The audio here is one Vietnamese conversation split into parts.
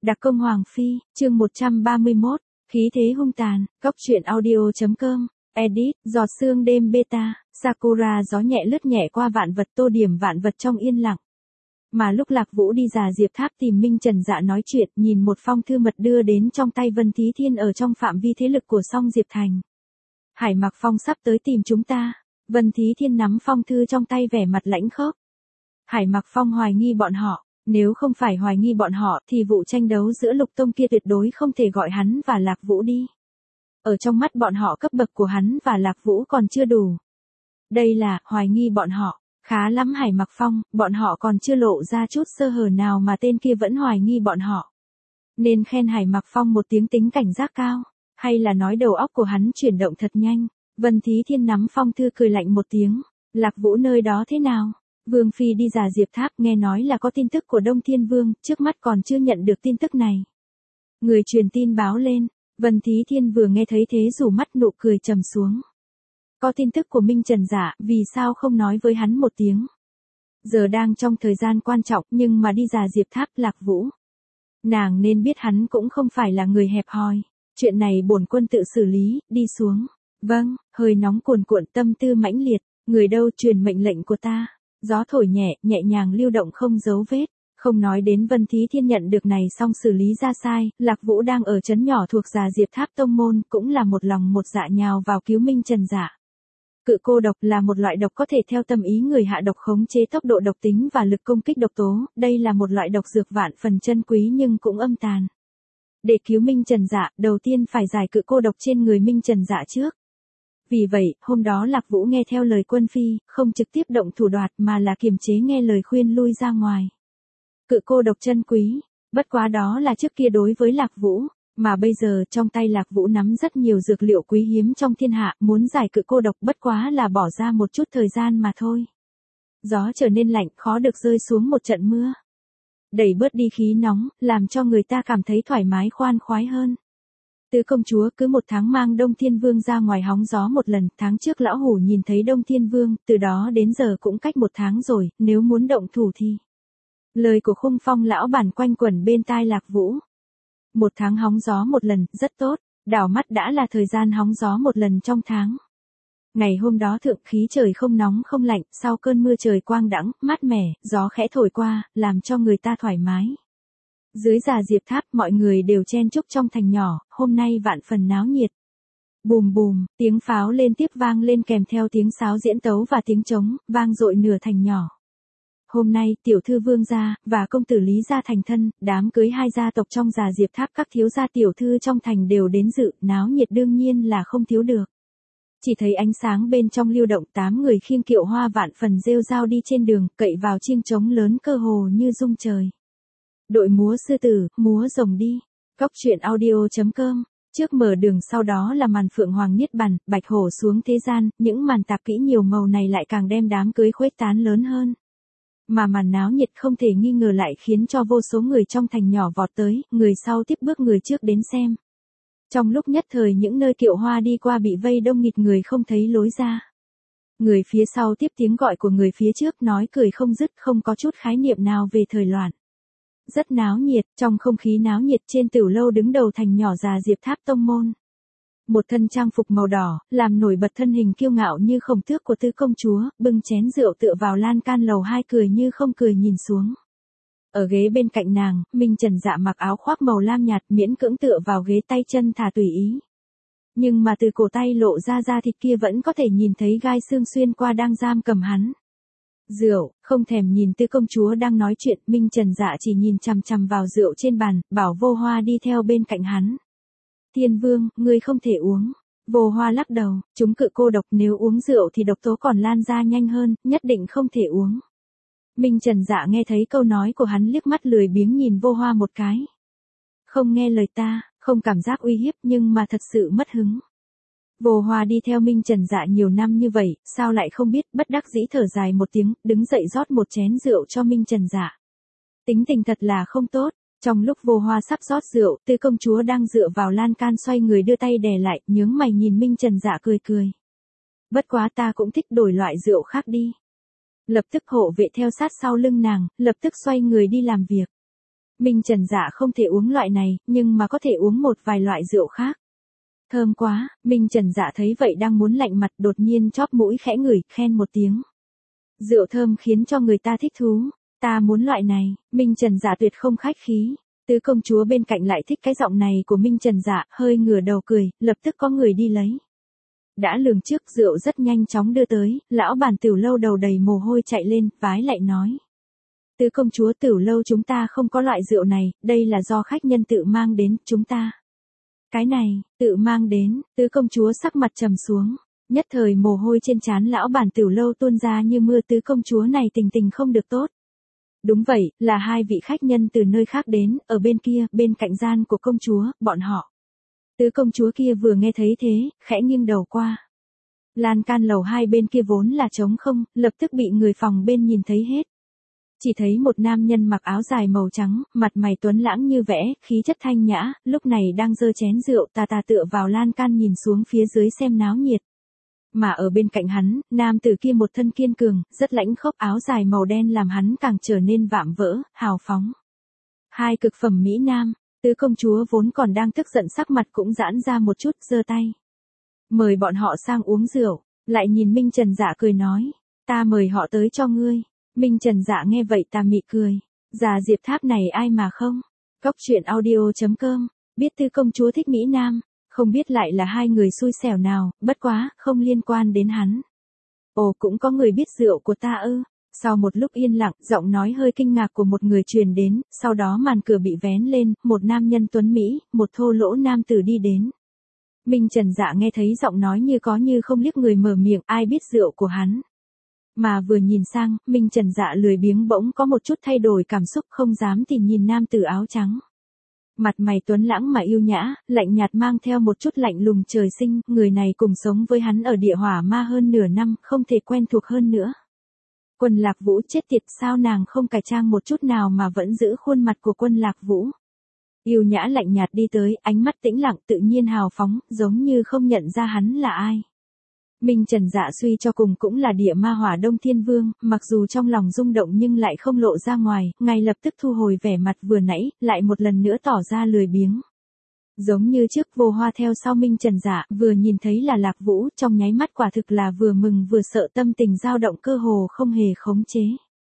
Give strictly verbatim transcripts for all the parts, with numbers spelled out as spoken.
Đặc công Hoàng Phi, chương một trăm ba mươi mốt, khí thế hung tàn, góc truyện audio.com, edit, giọt sương đêm beta, Sakura gió nhẹ lướt nhẹ qua vạn vật tô điểm vạn vật trong yên lặng. Mà lúc Lạc Vũ đi Già Diệp Tháp tìm Minh Trần Dạ nói chuyện, nhìn một phong thư mật đưa đến trong tay Vân Thí Thiên ở trong phạm vi thế lực của Song Diệp Thành. Hải Mặc Phong sắp tới tìm chúng ta. Vân Thí Thiên nắm phong thư trong tay vẻ mặt lãnh khốc. Hải Mặc Phong hoài nghi bọn họ. Nếu không phải hoài nghi bọn họ thì vụ tranh đấu giữa Lục Tông kia tuyệt đối không thể gọi hắn và Lạc Vũ đi. Ở trong mắt bọn họ cấp bậc của hắn và Lạc Vũ còn chưa đủ. Đây là hoài nghi bọn họ. Khá lắm Hải Mặc Phong, bọn họ còn chưa lộ ra chút sơ hở nào mà tên kia vẫn hoài nghi bọn họ. Nên khen Hải Mặc Phong một tiếng tính cảnh giác cao, hay là nói đầu óc của hắn chuyển động thật nhanh. Vân Thí Thiên nắm phong thư cười lạnh một tiếng. Lạc Vũ nơi đó thế nào? Vương Phi đi Già Diệp Tháp nghe nói là có tin tức của Đông Thiên Vương, trước mắt còn chưa nhận được tin tức này. Người truyền tin báo lên, Vân Thí Thiên vừa nghe thấy thế rủ mắt nụ cười trầm xuống. Có tin tức của Minh Trần Dạ, vì sao không nói với hắn một tiếng? Giờ đang trong thời gian quan trọng nhưng mà đi Già Diệp Tháp Lạc Vũ. Nàng nên biết hắn cũng không phải là người hẹp hòi. Chuyện này bổn quân tự xử lý, đi xuống. Vâng, hơi nóng cuồn cuộn tâm tư mãnh liệt, người đâu truyền mệnh lệnh của ta. Gió thổi nhẹ, nhẹ nhàng lưu động không dấu vết. Không nói đến Vân Thí Thiên nhận được này xong xử lý ra sai, Lạc Vũ đang ở trấn nhỏ thuộc Già Diệp Tháp Tông Môn, cũng là một lòng một dạ nhào vào cứu Minh Trần Dạ. Cự cô độc là một loại độc có thể theo tâm ý người hạ độc khống chế tốc độ độc tính và lực công kích độc tố, đây là một loại độc dược vạn phần chân quý nhưng cũng âm tàn. Để cứu Minh Trần Dạ, đầu tiên phải giải cự cô độc trên người Minh Trần Dạ trước. Vì vậy, hôm đó Lạc Vũ nghe theo lời quân phi, không trực tiếp động thủ đoạt mà là kiềm chế nghe lời khuyên lui ra ngoài. Cự cô độc chân quý, bất quá đó là trước kia đối với Lạc Vũ, mà bây giờ trong tay Lạc Vũ nắm rất nhiều dược liệu quý hiếm trong thiên hạ, muốn giải cự cô độc bất quá là bỏ ra một chút thời gian mà thôi. Gió trở nên lạnh, khó được rơi xuống một trận mưa. Đẩy bớt đi khí nóng, làm cho người ta cảm thấy thoải mái khoan khoái hơn. Tứ công chúa cứ một tháng mang Đông Thiên Vương ra ngoài hóng gió một lần, tháng trước lão hủ nhìn thấy Đông Thiên Vương, từ đó đến giờ cũng cách một tháng rồi, nếu muốn động thủ thì. Lời của Khung Phong lão bản quanh quẩn bên tai Lạc Vũ. Một tháng hóng gió một lần, rất tốt, đảo mắt đã là thời gian hóng gió một lần trong tháng. Ngày hôm đó thượng khí trời không nóng không lạnh, sau cơn mưa trời quang đãng, mát mẻ, gió khẽ thổi qua, làm cho người ta thoải mái. Dưới Già Diệp Tháp mọi người đều chen chúc trong thành nhỏ, hôm nay vạn phần náo nhiệt. Bùm bùm, tiếng pháo lên tiếp vang lên kèm theo tiếng sáo diễn tấu và tiếng trống, vang dội nửa thành nhỏ. Hôm nay, tiểu thư Vương gia và công tử Lý gia thành thân, đám cưới hai gia tộc trong Già Diệp Tháp các thiếu gia tiểu thư trong thành đều đến dự, náo nhiệt đương nhiên là không thiếu được. Chỉ thấy ánh sáng bên trong lưu động, tám người khiêng kiệu hoa vạn phần rêu rao đi trên đường, cậy vào chiêng trống lớn cơ hồ như rung trời. Đội múa sư tử, múa rồng đi. Góc truyện audio.com. Trước mở đường sau đó là màn phượng hoàng niết bàn, bạch hổ xuống thế gian, những màn tạp kỹ nhiều màu này lại càng đem đám cưới khuếch tán lớn hơn. Mà màn náo nhiệt không thể nghi ngờ lại khiến cho vô số người trong thành nhỏ vọt tới, người sau tiếp bước người trước đến xem. Trong lúc nhất thời những nơi kiệu hoa đi qua bị vây đông nghịt người không thấy lối ra. Người phía sau tiếp tiếng gọi của người phía trước nói cười không dứt, không có chút khái niệm nào về thời loạn. Rất náo nhiệt, trong không khí náo nhiệt trên tửu lâu đứng đầu thành nhỏ Già Diệp Tháp Tông Môn. Một thân trang phục màu đỏ, làm nổi bật thân hình kiêu ngạo như khổng tước của tứ công chúa, bưng chén rượu tựa vào lan can lầu hai cười như không cười nhìn xuống. Ở ghế bên cạnh nàng, Minh Trần Dạ mặc áo khoác màu lam nhạt miễn cưỡng tựa vào ghế tay chân thả tùy ý. Nhưng mà từ cổ tay lộ ra da thịt kia vẫn có thể nhìn thấy gai xương xuyên qua đang giam cầm hắn. Rượu, không thèm nhìn tư công chúa đang nói chuyện, Minh Trần Dạ chỉ nhìn chằm chằm vào rượu trên bàn, bảo Vô Hoa đi theo bên cạnh hắn. Thiên Vương, ngươi không thể uống. Vô Hoa lắc đầu, chúng cự cô độc nếu uống rượu thì độc tố còn lan ra nhanh hơn, nhất định không thể uống. Minh Trần Dạ nghe thấy câu nói của hắn liếc mắt lười biếng nhìn Vô Hoa một cái. Không nghe lời ta, không cảm giác uy hiếp nhưng mà thật sự mất hứng. Vô Hoa đi theo Minh Trần Dạ nhiều năm như vậy, sao lại không biết, bất đắc dĩ thở dài một tiếng, đứng dậy rót một chén rượu cho Minh Trần Dạ. Tính tình thật là không tốt, trong lúc Vô Hoa sắp rót rượu, tư công chúa đang dựa vào lan can xoay người đưa tay đè lại, nhướng mày nhìn Minh Trần Dạ cười cười. Bất quá ta cũng thích đổi loại rượu khác đi. Lập tức hộ vệ theo sát sau lưng nàng, lập tức xoay người đi làm việc. Minh Trần Dạ không thể uống loại này, nhưng mà có thể uống một vài loại rượu khác. Thơm quá, Minh Trần Dạ thấy vậy đang muốn lạnh mặt, đột nhiên chóp mũi khẽ ngửi, khen một tiếng. Rượu thơm khiến cho người ta thích thú, ta muốn loại này. Minh Trần Dạ tuyệt không khách khí. Tứ công chúa bên cạnh lại thích cái giọng này của Minh Trần Dạ, hơi ngửa đầu cười, lập tức có người đi lấy. Đã lường trước rượu rất nhanh chóng đưa tới, lão bản Tửu Lâu đầu đầy mồ hôi chạy lên, vái lại nói. Tứ công chúa Tửu Lâu chúng ta không có loại rượu này, đây là do khách nhân tự mang đến, chúng ta. Cái này, tự mang đến, tứ công chúa sắc mặt trầm xuống, nhất thời mồ hôi trên trán lão bản Tửu Lâu tuôn ra như mưa. Tứ công chúa này tình tình không được tốt. Đúng vậy, là hai vị khách nhân từ nơi khác đến, ở bên kia, bên cạnh gian của công chúa, bọn họ. Tứ công chúa kia vừa nghe thấy thế, khẽ nghiêng đầu qua. Lan can lầu hai bên kia vốn là trống không, lập tức bị người phòng bên nhìn thấy hết. Chỉ thấy một nam nhân mặc áo dài màu trắng, mặt mày tuấn lãng như vẽ, khí chất thanh nhã, lúc này đang giơ chén rượu tà tà tựa vào lan can nhìn xuống phía dưới xem náo nhiệt. Mà ở bên cạnh hắn, nam tử kia một thân kiên cường, rất lãnh khốc, áo dài màu đen làm hắn càng trở nên vạm vỡ, hào phóng. Hai cực phẩm mỹ nam, tứ công chúa vốn còn đang tức giận sắc mặt cũng giãn ra một chút, giơ tay. Mời bọn họ sang uống rượu, lại nhìn Minh Trần Dạ cười nói, ta mời họ tới cho ngươi. Minh Trần Dạ nghe vậy tà mị cười, già Diệp Tháp này ai mà không. Cóc truyện audio chấm com, biết tứ công chúa thích mỹ nam. Không biết lại là hai người xui xẻo nào, bất quá, không liên quan đến hắn. Ồ, cũng có người biết rượu của ta ư. Sau một lúc yên lặng, giọng nói hơi kinh ngạc của một người truyền đến, sau đó màn cửa bị vén lên, một nam nhân tuấn Mỹ, một thô lỗ nam tử đi đến. Minh Trần Dạ nghe thấy giọng nói như có như không, liếc người mở miệng, ai biết rượu của hắn. Mà vừa nhìn sang, Minh Trần Dạ lười biếng bỗng có một chút thay đổi cảm xúc, không dám tìm nhìn nam tử áo trắng. Mặt mày tuấn lãng mà yêu nhã, lạnh nhạt mang theo một chút lạnh lùng trời sinh, người này cùng sống với hắn ở địa hỏa ma hơn nửa năm, không thể quen thuộc hơn nữa. Quân Lạc Vũ chết tiệt, sao nàng không cải trang một chút nào mà vẫn giữ khuôn mặt của Quân Lạc Vũ. Yêu nhã lạnh nhạt đi tới, ánh mắt tĩnh lặng tự nhiên hào phóng, giống như không nhận ra hắn là ai. Minh Trần Dạ suy cho cùng cũng là địa ma hỏa Đông Thiên Vương, mặc dù trong lòng rung động nhưng lại không lộ ra ngoài, ngay lập tức thu hồi vẻ mặt vừa nãy, lại một lần nữa tỏ ra lười biếng. Giống như trước Vô Hoa theo sau Minh Trần Dạ, vừa nhìn thấy là Lạc Vũ, trong nháy mắt quả thực là vừa mừng vừa sợ, tâm tình dao động cơ hồ không hề khống chế.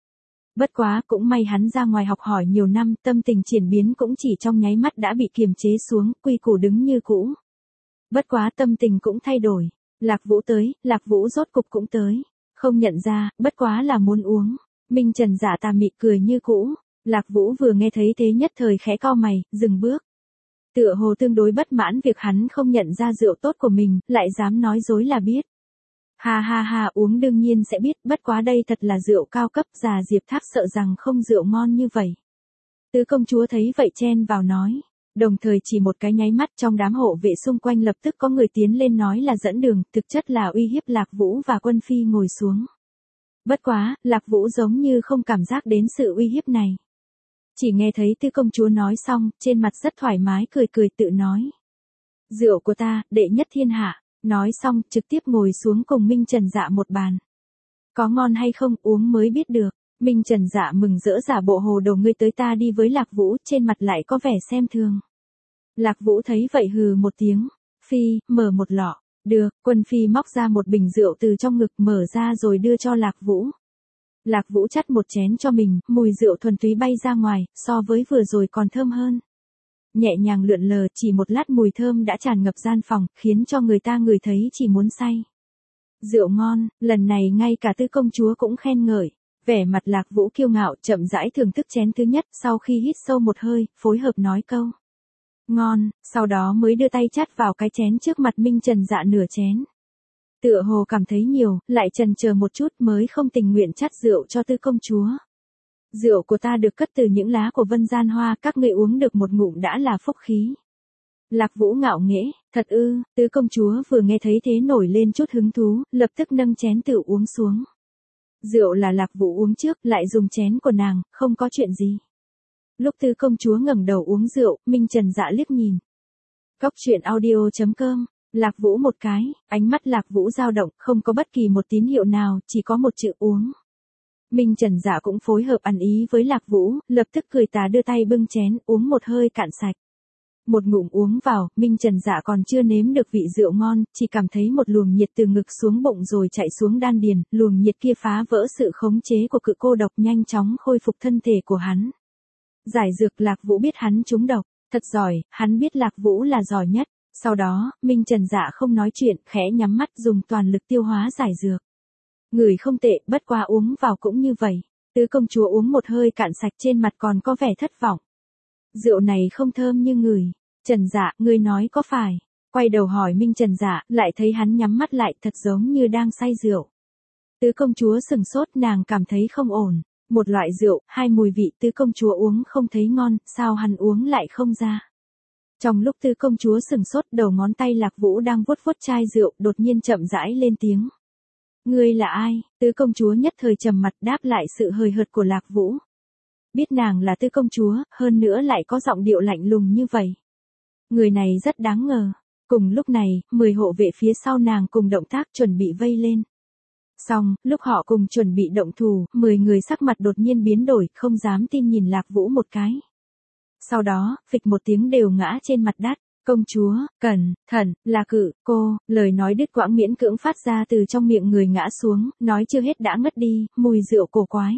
Bất quá, cũng may hắn ra ngoài học hỏi nhiều năm, tâm tình chuyển biến cũng chỉ trong nháy mắt đã bị kiềm chế xuống, quy củ đứng như cũ. Bất quá tâm tình cũng thay đổi. Lạc Vũ tới, Lạc Vũ rốt cục cũng tới. Không nhận ra, bất quá là muốn uống. Minh Trần Dạ tà mị cười như cũ. Lạc Vũ vừa nghe thấy thế nhất thời khẽ cau mày, dừng bước. Tựa hồ tương đối bất mãn việc hắn không nhận ra rượu tốt của mình, lại dám nói dối là biết. Ha ha ha, uống đương nhiên sẽ biết, bất quá đây thật là rượu cao cấp, già Diệp Tháp sợ rằng không rượu ngon như vậy. Tứ công chúa thấy vậy chen vào nói. Đồng thời chỉ một cái nháy mắt, trong đám hộ vệ xung quanh lập tức có người tiến lên nói là dẫn đường, thực chất là uy hiếp Lạc Vũ và Quân Phi ngồi xuống. Bất quá, Lạc Vũ giống như không cảm giác đến sự uy hiếp này. Chỉ nghe thấy Tứ công chúa nói xong, trên mặt rất thoải mái cười cười tự nói. Rượu của ta, đệ nhất thiên hạ, nói xong trực tiếp ngồi xuống cùng Minh Trần Dạ một bàn. Có ngon hay không uống mới biết được. Minh Trần Dạ mừng rỡ giả bộ hồ đồ, ngươi tới ta đi với Lạc Vũ, trên mặt lại có vẻ xem thường. Lạc Vũ thấy vậy hừ một tiếng, Phi, mở một lọ, được, Quân Phi móc ra một bình rượu từ trong ngực mở ra rồi đưa cho Lạc Vũ. Lạc Vũ chắt một chén cho mình, mùi rượu thuần túy bay ra ngoài, so với vừa rồi còn thơm hơn. Nhẹ nhàng lượn lờ, chỉ một lát mùi thơm đã tràn ngập gian phòng, khiến cho người ta ngửi thấy chỉ muốn say. Rượu ngon, lần này ngay cả Tứ công chúa cũng khen ngợi. Vẻ mặt Lạc Vũ kiêu ngạo, chậm rãi thưởng thức chén thứ nhất, sau khi hít sâu một hơi, phối hợp nói câu ngon, sau đó mới đưa tay chắt vào cái chén trước mặt Minh Trần Dạ nửa chén. Tựa hồ cảm thấy nhiều, lại chần chờ một chút mới không tình nguyện chắt rượu cho Tứ công chúa. Rượu của ta được cất từ những lá của Vân Gian Hoa, các ngươi uống được một ngụm đã là phúc khí. Lạc Vũ ngạo nghễ, thật ư? Tứ công chúa vừa nghe thấy thế nổi lên chút hứng thú, lập tức nâng chén tự uống xuống. Rượu là Lạc Vũ uống trước, lại dùng chén của nàng, không có chuyện gì. Lúc Tứ công chúa ngẩng đầu uống rượu, Minh Trần Dạ liếc nhìn. Cóc truyện audio chấm com, Lạc Vũ một cái, ánh mắt Lạc Vũ dao động, không có bất kỳ một tín hiệu nào, chỉ có một chữ uống. Minh Trần Dạ cũng phối hợp ăn ý với Lạc Vũ, lập tức cười tà đưa tay bưng chén, uống một hơi cạn sạch. Một ngụm uống vào, Minh Trần Dạ còn chưa nếm được vị rượu ngon, chỉ cảm thấy một luồng nhiệt từ ngực xuống bụng rồi chạy xuống đan điền, luồng nhiệt kia phá vỡ sự khống chế của cự cô độc, nhanh chóng khôi phục thân thể của hắn. Giải dược. Lạc Vũ biết hắn trúng độc, thật giỏi, hắn biết Lạc Vũ là giỏi nhất. Sau đó, Minh Trần Dạ không nói chuyện, khẽ nhắm mắt dùng toàn lực tiêu hóa giải dược. Người không tệ, bất qua uống vào cũng như vậy. Tứ công chúa uống một hơi cạn sạch, trên mặt còn có vẻ thất vọng. Rượu này không thơm như người. Trần Dạ, ngươi nói có phải? Quay đầu hỏi Minh Trần Dạ, lại thấy hắn nhắm mắt lại, thật giống như đang say rượu. Tứ công chúa sừng sốt, nàng cảm thấy không ổn. Một loại rượu, hai mùi vị, tứ công chúa uống không thấy ngon, sao hắn uống lại không ra? Trong lúc tứ công chúa sừng sốt, đầu ngón tay Lạc Vũ đang vuốt vuốt chai rượu, đột nhiên chậm rãi lên tiếng. Ngươi là ai? Tứ công chúa nhất thời trầm mặt đáp lại sự hời hợt của Lạc Vũ. Biết nàng là tứ công chúa, hơn nữa lại có giọng điệu lạnh lùng như vậy. Người này rất đáng ngờ. Cùng lúc này, mười hộ vệ phía sau nàng cùng động tác chuẩn bị vây lên. Xong, lúc họ cùng chuẩn bị động thủ, mười người sắc mặt đột nhiên biến đổi, không dám tin nhìn Lạc Vũ một cái. Sau đó, phịch một tiếng đều ngã trên mặt đất. Công chúa, cẩn thận, là cự, cô, lời nói đứt quãng miễn cưỡng phát ra từ trong miệng người ngã xuống, nói chưa hết đã ngất đi, mùi rượu cổ quái.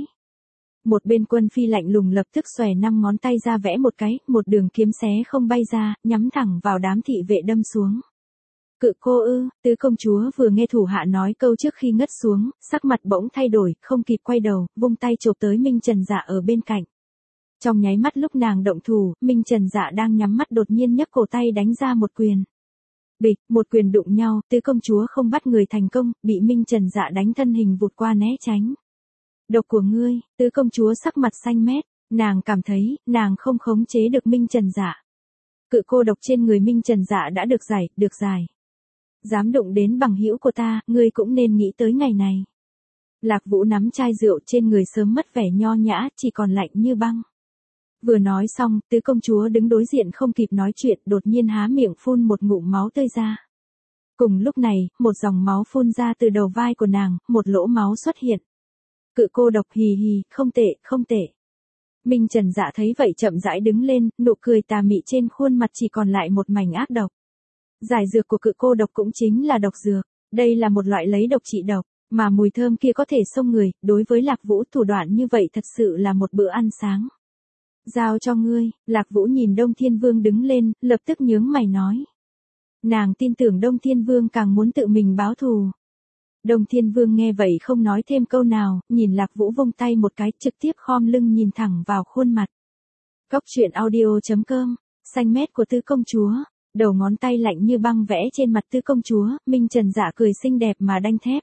Một bên quân phi lạnh lùng lập tức xòe năm ngón tay ra vẽ một cái, một đường kiếm xé không bay ra, nhắm thẳng vào đám thị vệ đâm xuống. Cự cô ư? Tứ công chúa vừa nghe thủ hạ nói câu trước khi ngất xuống, sắc mặt bỗng thay đổi, không kịp quay đầu, vung tay chộp tới Minh Trần Dạ ở bên cạnh. Trong nháy mắt lúc nàng động thủ, Minh Trần Dạ đang nhắm mắt đột nhiên nhấc cổ tay đánh ra một quyền. Bịch, một quyền đụng nhau, tứ công chúa không bắt người thành công, bị Minh Trần Dạ đánh thân hình vụt qua né tránh. Độc của ngươi, tứ công chúa sắc mặt xanh mét, nàng cảm thấy, nàng không khống chế được Minh Trần Dạ. Cự cô độc trên người Minh Trần Dạ đã được giải, được giải. Dám đụng đến bằng hữu của ta, ngươi cũng nên nghĩ tới ngày này. Lạc Vũ nắm chai rượu trên người sớm mất vẻ nho nhã, chỉ còn lạnh như băng. Vừa nói xong, tứ công chúa đứng đối diện không kịp nói chuyện, đột nhiên há miệng phun một ngụm máu tươi ra. Cùng lúc này, một dòng máu phun ra từ đầu vai của nàng, một lỗ máu xuất hiện. Cự cô độc hì hì, không tệ, không tệ. Minh Trần Dạ thấy vậy chậm rãi đứng lên, nụ cười tà mị trên khuôn mặt chỉ còn lại một mảnh ác độc. Giải dược của cự cô độc cũng chính là độc dược, đây là một loại lấy độc trị độc, mà mùi thơm kia có thể xông người, đối với Lạc Vũ thủ đoạn như vậy thật sự là một bữa ăn sáng. Giao cho ngươi. Lạc Vũ nhìn Đông Thiên Vương đứng lên, lập tức nhướng mày nói. Nàng tin tưởng Đông Thiên Vương càng muốn tự mình báo thù. Đông Thiên Vương nghe vậy không nói thêm câu nào, nhìn Lạc Vũ vung tay một cái, trực tiếp khom lưng nhìn thẳng vào khuôn mặt. Cốc truyện audio chấm com, xanh mét của tứ công chúa, đầu ngón tay lạnh như băng vẽ trên mặt tứ công chúa, Minh Trần Dạ cười xinh đẹp mà đanh thép.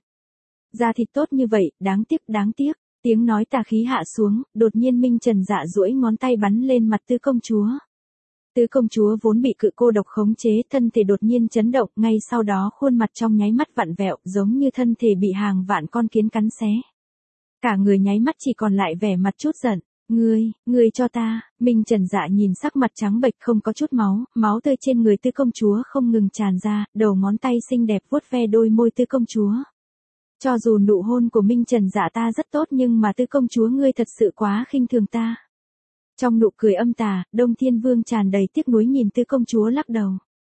Da thịt tốt như vậy, đáng tiếc, đáng tiếc. Tiếng nói tà khí hạ xuống, đột nhiên Minh Trần Dạ duỗi ngón tay bắn lên mặt tứ công chúa. Tứ công chúa vốn bị cự cô độc khống chế, thân thể đột nhiên chấn động, ngay sau đó khuôn mặt trong nháy mắt vặn vẹo, giống như thân thể bị hàng vạn con kiến cắn xé. Cả người nháy mắt chỉ còn lại vẻ mặt chút giận. Ngươi, ngươi cho ta. Minh Trần Dạ nhìn sắc mặt trắng bệch không có chút máu, máu tươi trên người tứ công chúa không ngừng tràn ra, đầu ngón tay xinh đẹp vuốt ve đôi môi tứ công chúa. Cho dù nụ hôn của Minh Trần Dạ ta rất tốt nhưng mà tứ công chúa ngươi thật sự quá khinh thường ta. Trong nụ cười âm tà, Đông Thiên Vương tràn đầy tiếc nuối nhìn tứ công chúa lắc đầu.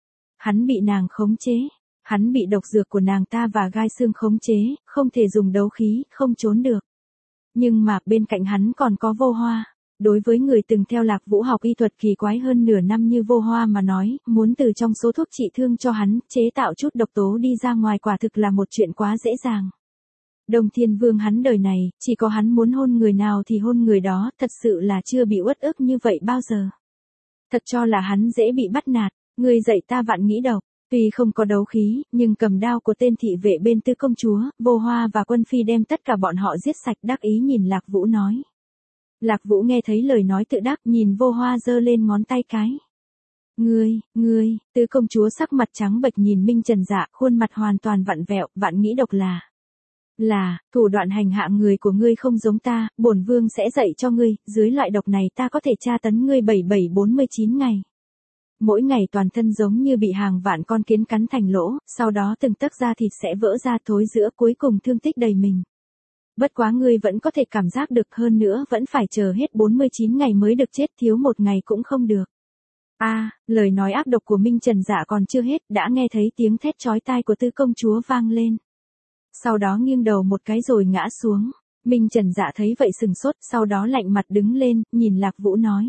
Hắn bị nàng khống chế, hắn bị độc dược của nàng ta và gai xương khống chế, không thể dùng đấu khí, không trốn được. Nhưng mà bên cạnh hắn còn có Vô Hoa. Đối với người từng theo Lạc Vũ học y thuật kỳ quái hơn nửa năm như Vô Hoa mà nói, muốn từ trong số thuốc trị thương cho hắn, chế tạo chút độc tố đi ra ngoài quả thực là một chuyện quá dễ dàng. Đông Thiên Vương hắn đời này, chỉ có hắn muốn hôn người nào thì hôn người đó, thật sự là chưa bị uất ức như vậy bao giờ. Thật cho là hắn dễ bị bắt nạt, người dạy ta vạn nghĩ độc, tuy không có đấu khí, nhưng cầm đao của tên thị vệ bên tứ công chúa, Vô Hoa và Quân Phi đem tất cả bọn họ giết sạch, đắc ý nhìn Lạc Vũ nói. Lạc Vũ nghe thấy lời nói tự đắc, nhìn Vô Hoa giơ lên ngón tay cái. Ngươi, ngươi, tứ công chúa sắc mặt trắng bệch nhìn Minh Trần Dạ, khuôn mặt hoàn toàn vặn vẹo, vạn nghĩ độc là. Là, thủ đoạn hành hạ người của ngươi không giống ta, bổn vương sẽ dạy cho ngươi, dưới loại độc này ta có thể tra tấn ngươi bảy bảy bốn mươi chín ngày. Mỗi ngày toàn thân giống như bị hàng vạn con kiến cắn thành lỗ, sau đó từng tấc da thịt sẽ vỡ ra thối rữa cuối cùng thương tích đầy mình. Bất quá ngươi vẫn có thể cảm giác được, hơn nữa vẫn phải chờ hết bốn mươi chín ngày mới được chết, thiếu một ngày cũng không được. A, à, lời nói ác độc của Minh Trần Dạ còn chưa hết, đã nghe thấy tiếng thét chói tai của Tứ công chúa vang lên. Sau đó nghiêng đầu một cái rồi ngã xuống. Minh Trần Dạ thấy vậy sừng sốt, sau đó lạnh mặt đứng lên, nhìn Lạc Vũ nói.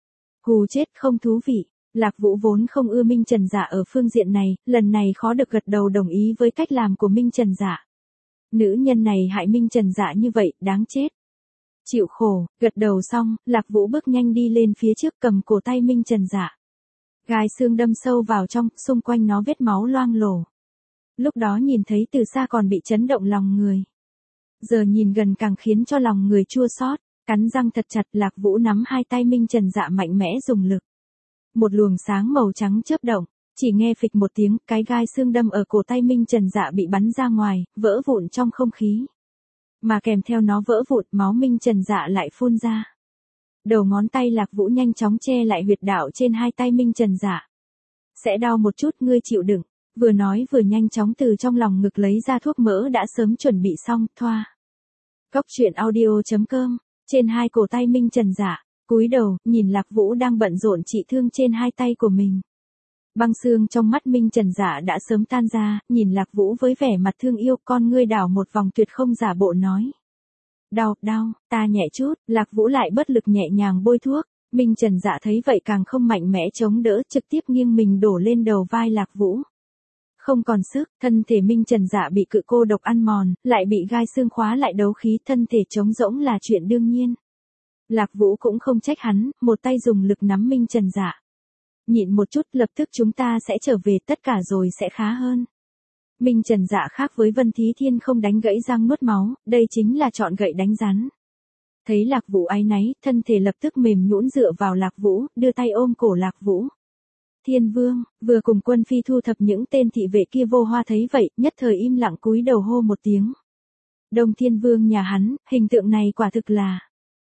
Hù chết không thú vị. Lạc Vũ vốn không ưa Minh Trần Dạ ở phương diện này, lần này khó được gật đầu đồng ý với cách làm của Minh Trần Dạ. Nữ nhân này hại Minh Trần Dạ như vậy, đáng chết. Chịu khổ, gật đầu xong, Lạc Vũ bước nhanh đi lên phía trước cầm cổ tay Minh Trần Dạ. Gai xương đâm sâu vào trong, xung quanh nó vết máu loang lổ. Lúc đó nhìn thấy từ xa còn bị chấn động lòng người. Giờ nhìn gần càng khiến cho lòng người chua xót, cắn răng thật chặt, Lạc Vũ nắm hai tay Minh Trần Dạ mạnh mẽ dùng lực. Một luồng sáng màu trắng chớp động, chỉ nghe phịch một tiếng, cái gai xương đâm ở cổ tay Minh Trần Dạ bị bắn ra ngoài, vỡ vụn trong không khí. Mà kèm theo nó vỡ vụn, máu Minh Trần Dạ lại phun ra. Đầu ngón tay Lạc Vũ nhanh chóng che lại huyệt đạo trên hai tay Minh Trần Dạ. Sẽ đau một chút, ngươi chịu đựng. Vừa nói vừa nhanh chóng từ trong lòng ngực lấy ra thuốc mỡ đã sớm chuẩn bị xong, thoa. Cốc truyện audio chấm com, trên hai cổ tay Minh Trần Dạ, cúi đầu, nhìn Lạc Vũ đang bận rộn trị thương trên hai tay của mình. Băng xương trong mắt Minh Trần Dạ đã sớm tan ra, nhìn Lạc Vũ với vẻ mặt thương yêu, con ngươi đảo một vòng tuyệt không giả bộ nói. Đau, đau, ta nhẹ chút, Lạc Vũ lại bất lực nhẹ nhàng bôi thuốc. Minh Trần Dạ thấy vậy càng không mạnh mẽ chống đỡ, trực tiếp nghiêng mình đổ lên đầu vai Lạc Vũ. Không còn sức, thân thể Minh Trần Dạ bị cự cô độc ăn mòn, lại bị gai xương khóa lại đấu khí, thân thể trống rỗng là chuyện đương nhiên. Lạc Vũ cũng không trách hắn, một tay dùng lực nắm Minh Trần Dạ. Nhịn một chút, lập tức chúng ta sẽ trở về, tất cả rồi sẽ khá hơn. Minh Trần Dạ khác với Vân Thí Thiên không đánh gãy răng nuốt máu, đây chính là chọn gậy đánh rắn. Thấy Lạc Vũ áy náy, thân thể lập tức mềm nhũn dựa vào Lạc Vũ, đưa tay ôm cổ Lạc Vũ. Thiên Vương, vừa cùng quân phi thu thập những tên thị vệ kia, Vô Hoa thấy vậy, nhất thời im lặng cúi đầu hô một tiếng. Đông Thiên Vương nhà hắn, hình tượng này quả thực là...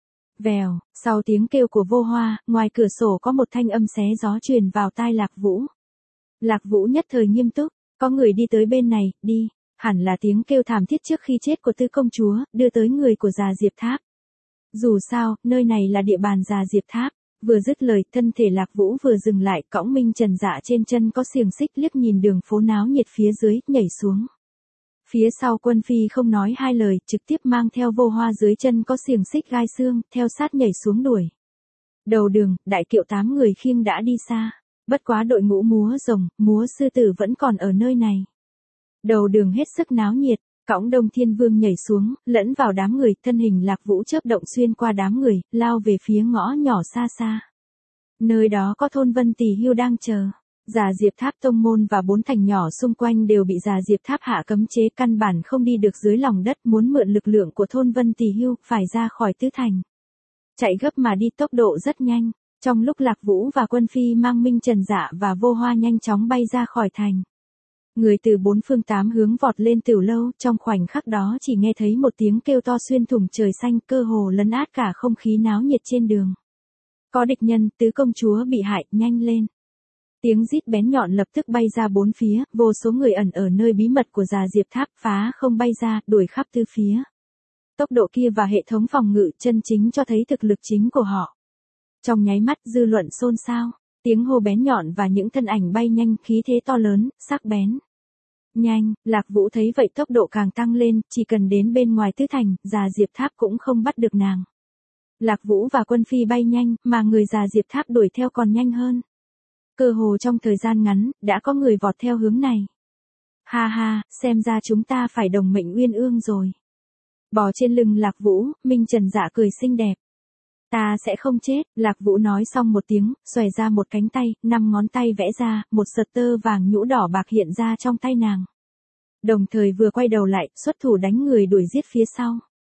Vèo, sau tiếng kêu của Vô Hoa, ngoài cửa sổ có một thanh âm xé gió truyền vào tai Lạc Vũ. Lạc Vũ nhất thời nghiêm túc, có người đi tới bên này, đi, hẳn là tiếng kêu thảm thiết trước khi chết của Tứ công chúa, đưa tới người của già Diệp Tháp. Dù sao, nơi này là địa bàn già Diệp Tháp. Vừa dứt lời, thân thể Lạc Vũ vừa dừng lại, cõng Minh Trần Dạ trên chân có xiềng xích, liếc nhìn đường phố náo nhiệt phía dưới, nhảy xuống. Phía sau quân phi không nói hai lời, trực tiếp mang theo Vô Hoa dưới chân có xiềng xích gai xương, theo sát nhảy xuống đuổi. Đầu đường, đại kiệu tám người khiêng đã đi xa. Bất quá đội ngũ múa rồng, múa sư tử vẫn còn ở nơi này. Đầu đường hết sức náo nhiệt, cõng Đông Thiên Vương nhảy xuống, lẫn vào đám người, thân hình Lạc Vũ chớp động xuyên qua đám người, lao về phía ngõ nhỏ xa xa. Nơi đó có thôn Vân Tỳ Hưu đang chờ. Già Diệp Tháp tông môn và bốn thành nhỏ xung quanh đều bị Già Diệp Tháp hạ cấm chế, căn bản không đi được dưới lòng đất, muốn mượn lực lượng của thôn Vân Tỳ Hưu, phải ra khỏi tứ thành. Chạy gấp mà đi, tốc độ rất nhanh. Trong lúc Lạc Vũ và quân phi mang Minh Trần Dạ và Vô Hoa nhanh chóng bay ra khỏi thành. Người từ bốn phương tám hướng vọt lên Tửu Lâu, trong khoảnh khắc đó chỉ nghe thấy một tiếng kêu to xuyên thủng trời xanh, cơ hồ lấn át cả không khí náo nhiệt trên đường. Có địch nhân, Tứ công chúa bị hại, nhanh lên. Tiếng rít bén nhọn lập tức bay ra bốn phía, vô số người ẩn ở nơi bí mật của Già Diệp Tháp phá không bay ra, đuổi khắp tứ phía. Tốc độ kia và hệ thống phòng ngự chân chính cho thấy thực lực chính của họ. Trong nháy mắt dư luận xôn xao, tiếng hô bén nhọn và những thân ảnh bay nhanh, khí thế to lớn, sắc bén. Nhanh, Lạc Vũ thấy vậy tốc độ càng tăng lên, chỉ cần đến bên ngoài tứ thành, Già Diệp Tháp cũng không bắt được nàng. Lạc Vũ và quân phi bay nhanh, mà người Già Diệp Tháp đuổi theo còn nhanh hơn. Cơ hồ trong thời gian ngắn, đã có người vọt theo hướng này. Ha ha, xem ra chúng ta phải đồng mệnh uyên ương rồi. Bò trên lưng Lạc Vũ, Minh Trần Dạ cười xinh đẹp. Ta sẽ không chết, Lạc Vũ nói xong một tiếng, xòe ra một cánh tay, năm ngón tay vẽ ra, một sợi tơ vàng nhũ đỏ bạc hiện ra trong tay nàng. Đồng thời vừa quay đầu lại, xuất thủ đánh người đuổi giết phía sau.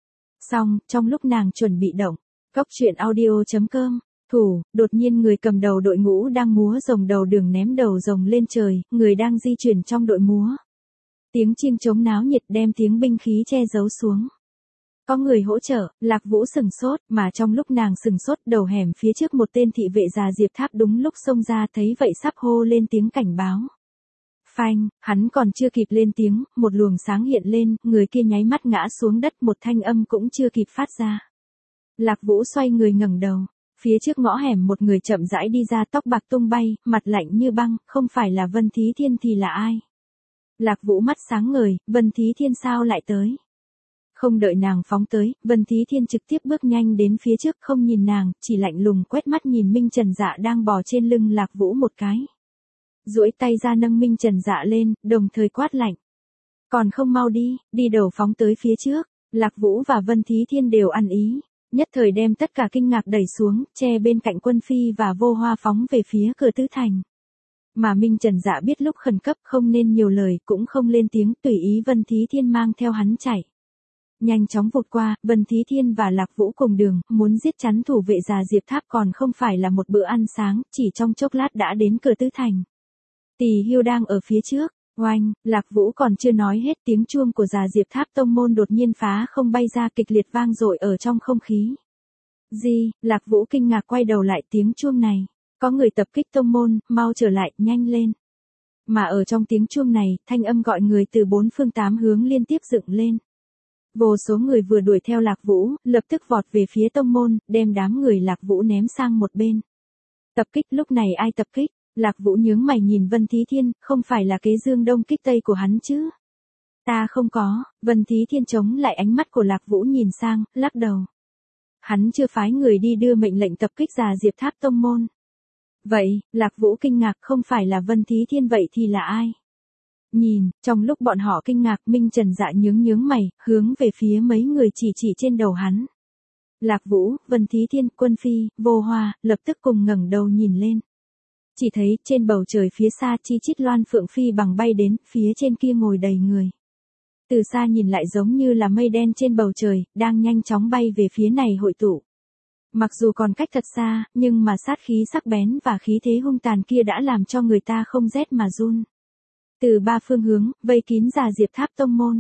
Xong, trong lúc nàng chuẩn bị động, cốc truyện audio chấm com, thủ, đột nhiên người cầm đầu đội ngũ đang múa rồng đầu đường ném đầu rồng lên trời, người đang di chuyển trong đội múa. Tiếng chiêng trống náo nhiệt đem tiếng binh khí che giấu xuống. Có người hỗ trợ, Lạc Vũ sừng sốt, mà trong lúc nàng sừng sốt, đầu hẻm phía trước một tên thị vệ Già Diệp Tháp đúng lúc xông ra, thấy vậy sắp hô lên tiếng cảnh báo. Phanh, hắn còn chưa kịp lên tiếng, một luồng sáng hiện lên, người kia nháy mắt ngã xuống đất, một thanh âm cũng chưa kịp phát ra. Lạc Vũ xoay người ngẩng đầu, phía trước ngõ hẻm một người chậm rãi đi ra, tóc bạc tung bay, mặt lạnh như băng, không phải là Vân Thí Thiên thì là ai? Lạc Vũ mắt sáng ngời, Vân Thí Thiên sao lại tới? Không đợi nàng phóng tới, Vân Thí Thiên trực tiếp bước nhanh đến phía trước, không nhìn nàng, chỉ lạnh lùng quét mắt nhìn Minh Trần Dạ đang bò trên lưng Lạc Vũ một cái. Duỗi tay ra nâng Minh Trần Dạ lên, đồng thời quát lạnh. Còn không mau đi, đi đầu phóng tới phía trước. Lạc Vũ và Vân Thí Thiên đều ăn ý, nhất thời đem tất cả kinh ngạc đẩy xuống, che bên cạnh Quân Phi và Vô Hoa phóng về phía cửa tứ thành. Mà Minh Trần Dạ biết lúc khẩn cấp không nên nhiều lời, cũng không lên tiếng, tùy ý Vân Thí Thiên mang theo hắn chạy. Nhanh chóng vụt qua, Vân Thí Thiên và Lạc Vũ cùng đường, muốn giết chắn thủ vệ già Diệp Tháp còn không phải là một bữa ăn sáng, chỉ trong chốc lát đã đến cửa tứ thành. Tỳ Hiêu đang ở phía trước, oanh, Lạc Vũ còn chưa nói hết, tiếng chuông của già Diệp Tháp tông môn đột nhiên phá không bay ra, kịch liệt vang dội ở trong không khí. Gì, Lạc Vũ kinh ngạc quay đầu lại, tiếng chuông này, có người tập kích tông môn, mau trở lại, nhanh lên. Mà ở trong tiếng chuông này, thanh âm gọi người từ bốn phương tám hướng liên tiếp dựng lên. Vô số người vừa đuổi theo Lạc Vũ, lập tức vọt về phía tông môn, đem đám người Lạc Vũ ném sang một bên. Tập kích, lúc này ai tập kích? Lạc Vũ nhướng mày nhìn Vân Thí Thiên, không phải là kế Dương Đông kích Tây của hắn chứ? Ta không có. Vân Thí Thiên chống lại ánh mắt của Lạc Vũ nhìn sang, lắc đầu. Hắn chưa phái người đi đưa mệnh lệnh tập kích già Diệp Tháp tông môn. Vậy, Lạc Vũ kinh ngạc, không phải là Vân Thí Thiên vậy thì là ai? Nhìn, trong lúc bọn họ kinh ngạc, Minh Trần Dạ nhướng nhướng mày, hướng về phía mấy người chỉ chỉ trên đầu hắn. Lạc Vũ, Vân Thí Thiên, Quân Phi, Vô Hoa, lập tức cùng ngẩng đầu nhìn lên. Chỉ thấy, trên bầu trời phía xa chi chít loan phượng phi bằng bay đến, phía trên kia ngồi đầy người. Từ xa nhìn lại giống như là mây đen trên bầu trời, đang nhanh chóng bay về phía này hội tụ. Mặc dù còn cách thật xa, nhưng mà sát khí sắc bén và khí thế hung tàn kia đã làm cho người ta không rét mà run. Từ ba phương hướng, vây kín già Diệp Tháp tông môn.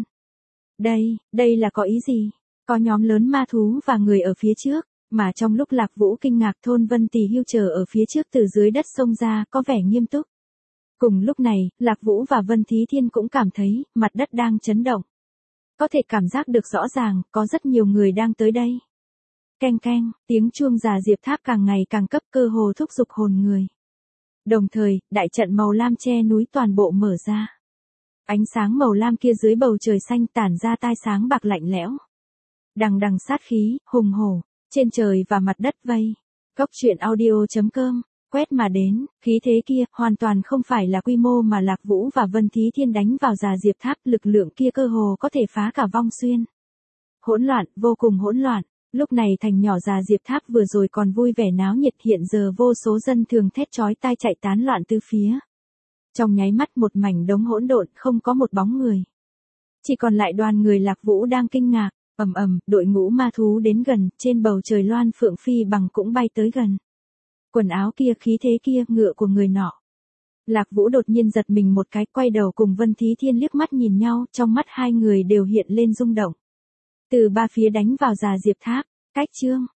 Đây, đây là có ý gì? Có nhóm lớn ma thú và người ở phía trước, mà trong lúc Lạc Vũ kinh ngạc, thôn Vân Tỳ Hiêu chờ ở phía trước từ dưới đất xông ra, có vẻ nghiêm túc. Cùng lúc này, Lạc Vũ và Vân Thí Thiên cũng cảm thấy, mặt đất đang chấn động. Có thể cảm giác được rõ ràng, có rất nhiều người đang tới đây. Keng keng, tiếng chuông già Diệp Tháp càng ngày càng cấp, cơ hồ thúc giục hồn người. Đồng thời, đại trận màu lam che núi toàn bộ mở ra. Ánh sáng màu lam kia dưới bầu trời xanh tản ra tai sáng bạc lạnh lẽo. Đằng đằng sát khí, hùng hổ, trên trời và mặt đất vây. Cốc truyện audio chấm com, quét mà đến, khí thế kia, hoàn toàn không phải là quy mô mà Lạc Vũ và Vân Thí Thiên đánh vào già Diệp Tháp, lực lượng kia cơ hồ có thể phá cả vong xuyên. Hỗn loạn, vô cùng hỗn loạn. Lúc này thành nhỏ già Diệp Tháp vừa rồi còn vui vẻ náo nhiệt, hiện giờ vô số dân thường thét chói tai chạy tán loạn tứ phía. Trong nháy mắt một mảnh đống hỗn độn, không có một bóng người. Chỉ còn lại đoàn người Lạc Vũ đang kinh ngạc, ầm ầm, đội ngũ ma thú đến gần, trên bầu trời loan phượng phi bằng cũng bay tới gần. Quần áo kia, khí thế kia, ngựa của người nọ. Lạc Vũ đột nhiên giật mình một cái, quay đầu cùng Vân Thí Thiên liếc mắt nhìn nhau, trong mắt hai người đều hiện lên rung động. Từ ba phía đánh vào già Diệp Tháp, cách chương.